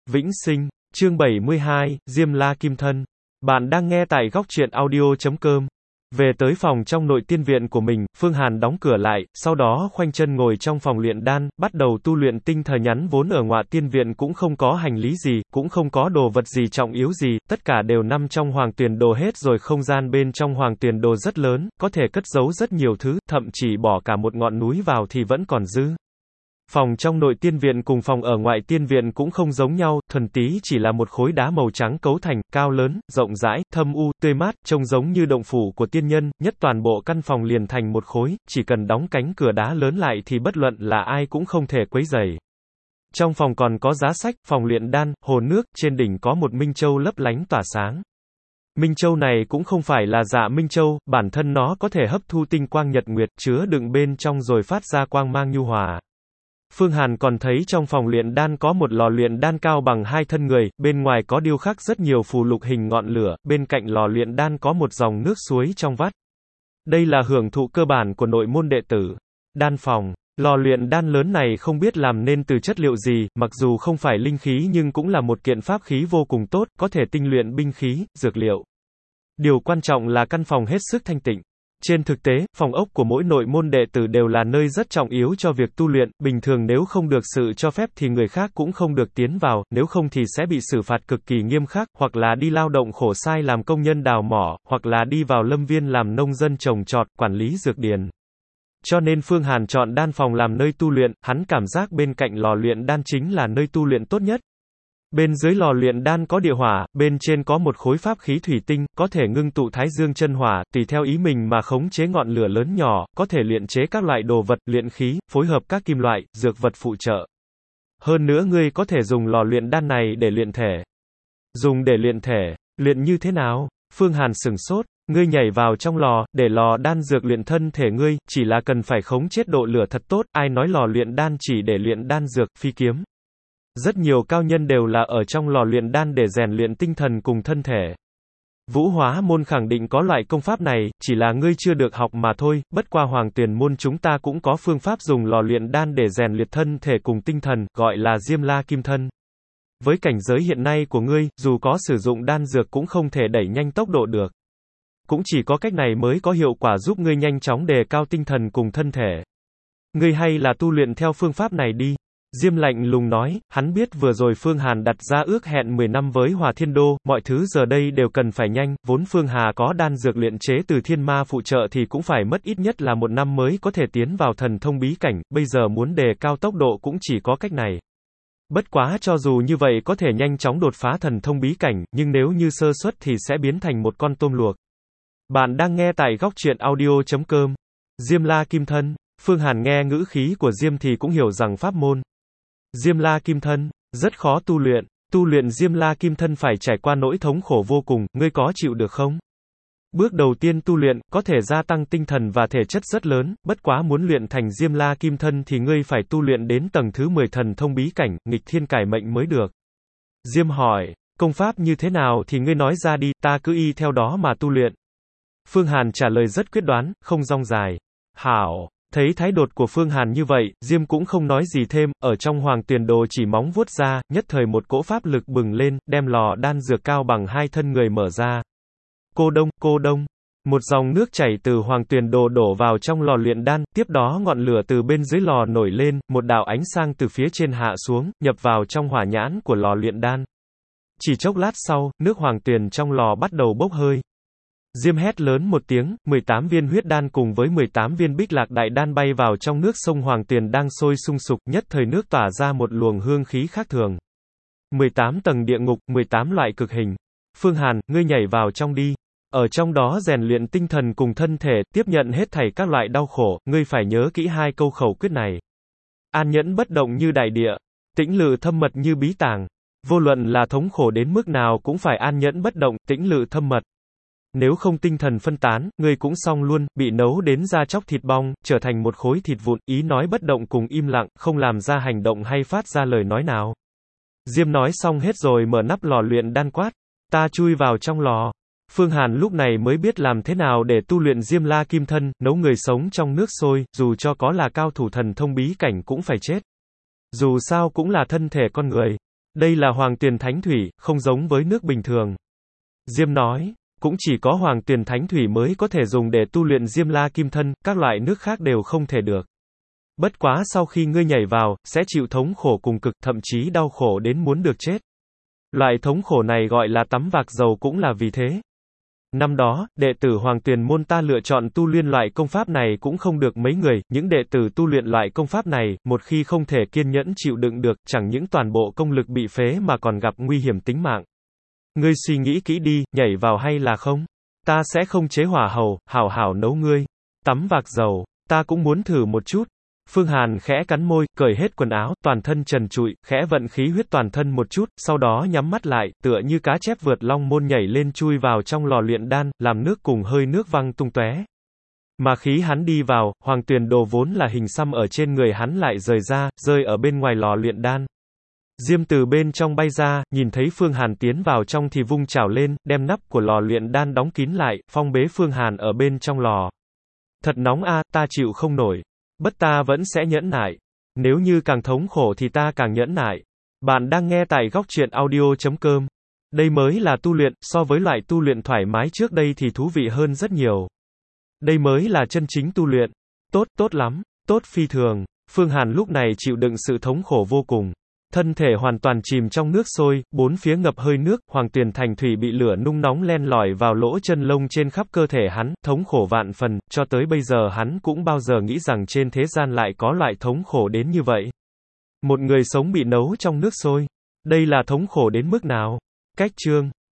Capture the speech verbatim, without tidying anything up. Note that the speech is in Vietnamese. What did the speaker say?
Vĩnh sinh, chương bảy mươi hai, Diêm La Kim Thân. Bạn đang nghe tại góc truyện audio chấm com. Về tới phòng trong nội tiên viện của mình, Phương Hàn đóng cửa lại, sau đó khoanh chân ngồi trong phòng luyện đan, bắt đầu tu luyện tinh thần nhắn vốn ở ngọa tiên viện cũng không có hành lý gì, cũng không có đồ vật gì trọng yếu gì, tất cả đều nằm trong hoàng tuyền đồ hết rồi. Không gian bên trong hoàng tuyền đồ rất lớn, có thể cất giấu rất nhiều thứ, thậm chí bỏ cả một ngọn núi vào thì vẫn còn dư. Phòng trong nội tiên viện cùng phòng ở ngoại tiên viện cũng không giống nhau, thuần tí chỉ là một khối đá màu trắng cấu thành, cao lớn, rộng rãi, thâm u, tươi mát, trông giống như động phủ của tiên nhân, nhất toàn bộ căn phòng liền thành một khối, chỉ cần đóng cánh cửa đá lớn lại thì bất luận là ai cũng không thể quấy rầy. Trong phòng còn có giá sách, phòng luyện đan, hồ nước, trên đỉnh có một minh châu lấp lánh tỏa sáng. Minh châu này cũng không phải là dạ minh châu, bản thân nó có thể hấp thu tinh quang nhật nguyệt, chứa đựng bên trong rồi phát ra quang mang nhu hòa. Phương Hàn còn thấy trong phòng luyện đan có một lò luyện đan cao bằng hai thân người, bên ngoài có điêu khắc rất nhiều phù lục hình ngọn lửa, bên cạnh lò luyện đan có một dòng nước suối trong vắt. Đây là hưởng thụ cơ bản của nội môn đệ tử. Đan phòng, lò luyện đan lớn này không biết làm nên từ chất liệu gì, mặc dù không phải linh khí nhưng cũng là một kiện pháp khí vô cùng tốt, có thể tinh luyện binh khí, dược liệu. Điều quan trọng là căn phòng hết sức thanh tịnh. Trên thực tế, phòng ốc của mỗi nội môn đệ tử đều là nơi rất trọng yếu cho việc tu luyện, bình thường nếu không được sự cho phép thì người khác cũng không được tiến vào, nếu không thì sẽ bị xử phạt cực kỳ nghiêm khắc, hoặc là đi lao động khổ sai làm công nhân đào mỏ, hoặc là đi vào lâm viên làm nông dân trồng trọt, quản lý dược điền. Cho nên Phương Hàn chọn đan phòng làm nơi tu luyện, hắn cảm giác bên cạnh lò luyện đan chính là nơi tu luyện tốt nhất. Bên dưới lò luyện đan có địa hỏa, bên trên có một khối pháp khí thủy tinh, có thể ngưng tụ thái dương chân hỏa, tùy theo ý mình mà khống chế ngọn lửa lớn nhỏ, có thể luyện chế các loại đồ vật, luyện khí, phối hợp các kim loại, dược vật phụ trợ. Hơn nữa ngươi có thể dùng lò luyện đan này để luyện thể. Dùng để luyện thể, luyện như thế nào? Phương Hàn sửng sốt, ngươi nhảy vào trong lò, để lò đan dược luyện thân thể ngươi, chỉ là cần phải khống chế độ lửa thật tốt, ai nói lò luyện đan chỉ để luyện đan dược, phi kiếm. Rất nhiều cao nhân đều là ở trong lò luyện đan để rèn luyện tinh thần cùng thân thể. Vũ Hóa môn khẳng định có loại công pháp này, chỉ là ngươi chưa được học mà thôi, bất qua Hoàng Tuyền môn chúng ta cũng có phương pháp dùng lò luyện đan để rèn luyện thân thể cùng tinh thần, gọi là Diêm La Kim Thân. Với cảnh giới hiện nay của ngươi, dù có sử dụng đan dược cũng không thể đẩy nhanh tốc độ được. Cũng chỉ có cách này mới có hiệu quả giúp ngươi nhanh chóng đề cao tinh thần cùng thân thể. Ngươi hay là tu luyện theo phương pháp này đi. Diêm lạnh lùng nói, hắn biết vừa rồi Phương Hàn đặt ra ước hẹn mười năm với Hòa Thiên Đô, mọi thứ giờ đây đều cần phải nhanh, vốn Phương Hà có đan dược luyện chế từ thiên ma phụ trợ thì cũng phải mất ít nhất là một năm mới có thể tiến vào thần thông bí cảnh, bây giờ muốn đề cao tốc độ cũng chỉ có cách này. Bất quá cho dù như vậy có thể nhanh chóng đột phá thần thông bí cảnh, nhưng nếu như sơ suất thì sẽ biến thành một con tôm luộc. Bạn đang nghe tại góc truyện audio chấm com. Diêm La Kim Thân. Phương Hàn nghe ngữ khí của Diêm thì cũng hiểu rằng pháp môn Diêm La Kim Thân rất khó tu luyện, tu luyện Diêm La Kim Thân phải trải qua nỗi thống khổ vô cùng, ngươi có chịu được không? Bước đầu tiên tu luyện, có thể gia tăng tinh thần và thể chất rất lớn, bất quá muốn luyện thành Diêm La Kim Thân thì ngươi phải tu luyện đến tầng thứ mười thần thông bí cảnh, nghịch thiên cải mệnh mới được. Diêm hỏi, công pháp như thế nào thì ngươi nói ra đi, ta cứ y theo đó mà tu luyện. Phương Hàn trả lời rất quyết đoán, không rong dài. Hảo. Thấy thái độ của Phương Hàn như vậy, Diêm cũng không nói gì thêm, ở trong hoàng tuyền đồ chỉ móng vuốt ra, nhất thời một cỗ pháp lực bừng lên, đem lò đan dược cao bằng hai thân người mở ra. Cô đông, cô đông. Một dòng nước chảy từ hoàng tuyền đồ đổ vào trong lò luyện đan, tiếp đó ngọn lửa từ bên dưới lò nổi lên, một đạo ánh sáng từ phía trên hạ xuống, nhập vào trong hỏa nhãn của lò luyện đan. Chỉ chốc lát sau, nước hoàng tuyền trong lò bắt đầu bốc hơi. Diêm hét lớn một tiếng, mười tám viên huyết đan cùng với mười tám viên bích lạc đại đan bay vào trong nước sông Hoàng Tuyền đang sôi sung sục, nhất thời nước tỏa ra một luồng hương khí khác thường. mười tám tầng địa ngục, mười tám loại cực hình. Phương Hàn, ngươi nhảy vào trong đi. Ở trong đó rèn luyện tinh thần cùng thân thể, tiếp nhận hết thảy các loại đau khổ, ngươi phải nhớ kỹ hai câu khẩu quyết này. An nhẫn bất động như đại địa, tĩnh lự thâm mật như bí tàng. Vô luận là thống khổ đến mức nào cũng phải an nhẫn bất động, tĩnh lự thâm mật. Nếu không tinh thần phân tán, ngươi cũng xong luôn, bị nấu đến da chóc thịt bong, trở thành một khối thịt vụn, ý nói bất động cùng im lặng, không làm ra hành động hay phát ra lời nói nào. Diêm nói xong hết rồi mở nắp lò luyện đan quát, ta chui vào trong lò. Phương Hàn lúc này mới biết làm thế nào để tu luyện Diêm La Kim Thân, nấu người sống trong nước sôi, dù cho có là cao thủ thần thông bí cảnh cũng phải chết. Dù sao cũng là thân thể con người. Đây là Hoàng Tuyền Thánh Thủy, không giống với nước bình thường. Diêm nói, cũng chỉ có Hoàng Tuyền Thánh Thủy mới có thể dùng để tu luyện Diêm La Kim Thân, các loại nước khác đều không thể được. Bất quá sau khi ngươi nhảy vào, sẽ chịu thống khổ cùng cực, thậm chí đau khổ đến muốn được chết. Loại thống khổ này gọi là tắm vạc dầu cũng là vì thế. Năm đó, đệ tử Hoàng Tuyền môn ta lựa chọn tu luyện loại công pháp này cũng không được mấy người, những đệ tử tu luyện loại công pháp này, một khi không thể kiên nhẫn chịu đựng được, chẳng những toàn bộ công lực bị phế mà còn gặp nguy hiểm tính mạng. Ngươi suy nghĩ kỹ đi, nhảy vào hay là không? Ta sẽ không chế hỏa hầu, hảo hảo nấu ngươi. Tắm vạc dầu, ta cũng muốn thử một chút. Phương Hàn khẽ cắn môi, cởi hết quần áo, toàn thân trần trụi, khẽ vận khí huyết toàn thân một chút, sau đó nhắm mắt lại, tựa như cá chép vượt long môn nhảy lên chui vào trong lò luyện đan, làm nước cùng hơi nước văng tung tóe. Mà khí hắn đi vào, Hoàng Tuyền đồ vốn là hình xăm ở trên người hắn lại rời ra, rơi ở bên ngoài lò luyện đan. Diêm từ bên trong bay ra, nhìn thấy Phương Hàn tiến vào trong thì vung chảo lên, đem nắp của lò luyện đan đóng kín lại, phong bế Phương Hàn ở bên trong lò. Thật nóng a, ta chịu không nổi. Bất ta vẫn sẽ nhẫn nại. Nếu như càng thống khổ thì ta càng nhẫn nại. Bạn đang nghe tại góc truyện audio chấm com. Đây mới là tu luyện, so với loại tu luyện thoải mái trước đây thì thú vị hơn rất nhiều. Đây mới là chân chính tu luyện. Tốt, tốt lắm, tốt phi thường. Phương Hàn lúc này chịu đựng sự thống khổ vô cùng. Thân thể hoàn toàn chìm trong nước sôi, bốn phía ngập hơi nước, Hoàng Tuyền Thành Thủy bị lửa nung nóng len lỏi vào lỗ chân lông trên khắp cơ thể hắn, thống khổ vạn phần, cho tới bây giờ hắn cũng bao giờ nghĩ rằng trên thế gian lại có loại thống khổ đến như vậy. Một người sống bị nấu trong nước sôi. Đây là thống khổ đến mức nào? Cách chương